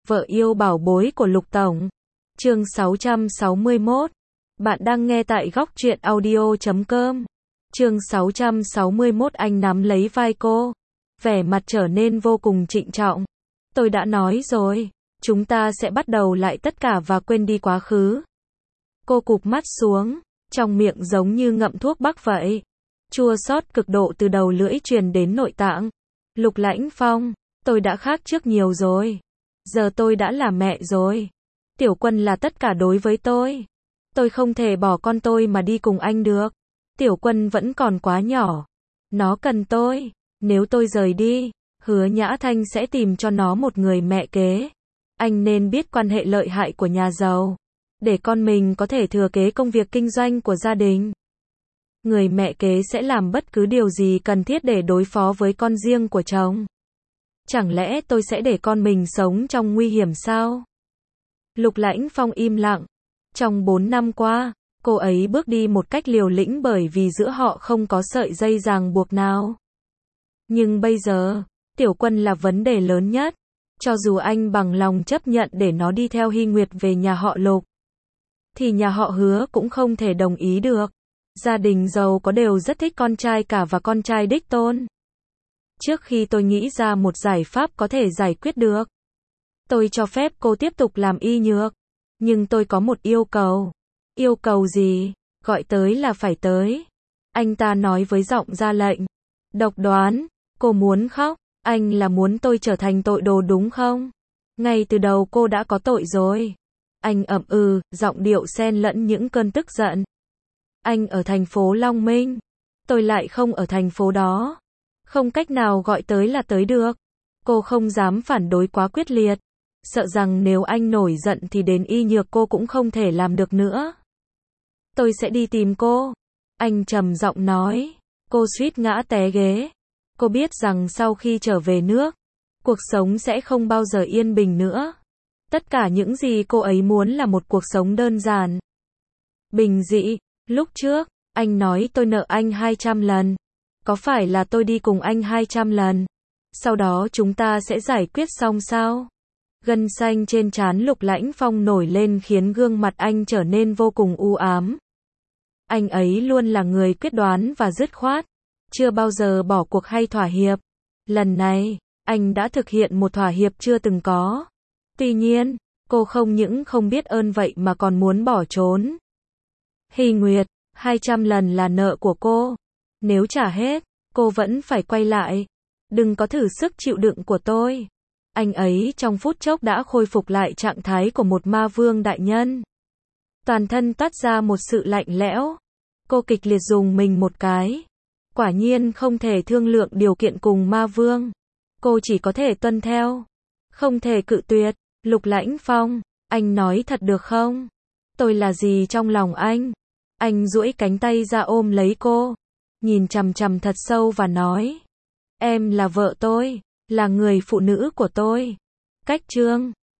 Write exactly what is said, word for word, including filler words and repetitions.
Vợ yêu bảo bối của Lục Tổng. Chương sáu trăm sáu mươi mốt. Bạn đang nghe tại góc truyện audio chấm com. Chương sáu trăm sáu mươi mốt. Anh nắm lấy vai cô, vẻ mặt trở nên vô cùng trịnh trọng. Tôi đã nói rồi, chúng ta sẽ bắt đầu lại tất cả và quên đi quá khứ. Cô cụp mắt xuống, trong miệng giống như ngậm thuốc bắc vậy. Chua xót cực độ từ đầu lưỡi truyền đến nội tạng. Lục Lãnh Phong, tôi đã khác trước nhiều rồi. Giờ tôi đã là mẹ rồi. Tiểu Quân là tất cả đối với tôi. Tôi không thể bỏ con tôi mà đi cùng anh được. Tiểu Quân vẫn còn quá nhỏ. Nó cần tôi. Nếu tôi rời đi, Hứa Nhã Thanh sẽ tìm cho nó một người mẹ kế. Anh nên biết quan hệ lợi hại của nhà giàu, để con mình có thể thừa kế công việc kinh doanh của gia đình. Người mẹ kế sẽ làm bất cứ điều gì cần thiết để đối phó với con riêng của chồng. Chẳng lẽ tôi sẽ để con mình sống trong nguy hiểm sao? Lục Lãnh Phong im lặng. Trong bốn năm qua, cô ấy bước đi một cách liều lĩnh bởi vì giữa họ không có sợi dây ràng buộc nào. Nhưng bây giờ, Tiểu Quân là vấn đề lớn nhất. Cho dù anh bằng lòng chấp nhận để nó đi theo Hy Nguyệt về nhà họ Lục, thì nhà họ Hứa cũng không thể đồng ý được. Gia đình giàu có đều rất thích con trai cả và con trai đích tôn. Trước khi tôi nghĩ ra một giải pháp có thể giải quyết được, tôi cho phép cô tiếp tục làm y nhược. Nhưng tôi có một yêu cầu. Yêu cầu gì? Gọi tới là phải tới. Anh ta nói với giọng ra lệnh. Độc đoán. Cô muốn khóc. Anh là muốn tôi trở thành tội đồ đúng không? Ngay từ đầu cô đã có tội rồi. Anh ậm ừ, giọng điệu xen lẫn những cơn tức giận. Anh ở thành phố Long Minh. Tôi lại không ở thành phố đó. Không cách nào gọi tới là tới được. Cô không dám phản đối quá quyết liệt. Sợ rằng nếu anh nổi giận thì đến y nhược cô cũng không thể làm được nữa. Tôi sẽ đi tìm cô. Anh trầm giọng nói. Cô suýt ngã té ghế. Cô biết rằng sau khi trở về nước, cuộc sống sẽ không bao giờ yên bình nữa. Tất cả những gì cô ấy muốn là một cuộc sống đơn giản, bình dị. Lúc trước, anh nói tôi nợ anh hai trăm lần. Có phải là tôi đi cùng anh hai trăm lần? Sau đó chúng ta sẽ giải quyết xong sao? Gân xanh trên trán Lục Lãnh Phong nổi lên khiến gương mặt anh trở nên vô cùng u ám. Anh ấy luôn là người quyết đoán và dứt khoát, chưa bao giờ bỏ cuộc hay thỏa hiệp. Lần này, anh đã thực hiện một thỏa hiệp chưa từng có. Tuy nhiên, cô không những không biết ơn vậy mà còn muốn bỏ trốn. Hy Nguyệt, hai trăm lần là nợ của cô. Nếu trả hết, cô vẫn phải quay lại. Đừng có thử sức chịu đựng của tôi. Anh ấy trong phút chốc đã khôi phục lại trạng thái của một ma vương đại nhân. Toàn thân toát ra một sự lạnh lẽo. Cô kịch liệt dùng mình một cái. Quả nhiên không thể thương lượng điều kiện cùng ma vương. Cô chỉ có thể tuân theo. Không thể cự tuyệt. Lục Lãnh Phong, anh nói thật được không? Tôi là gì trong lòng anh? Anh duỗi cánh tay ra ôm lấy cô, nhìn chằm chằm thật sâu và nói. Em là vợ tôi, là người phụ nữ của tôi. Cách chương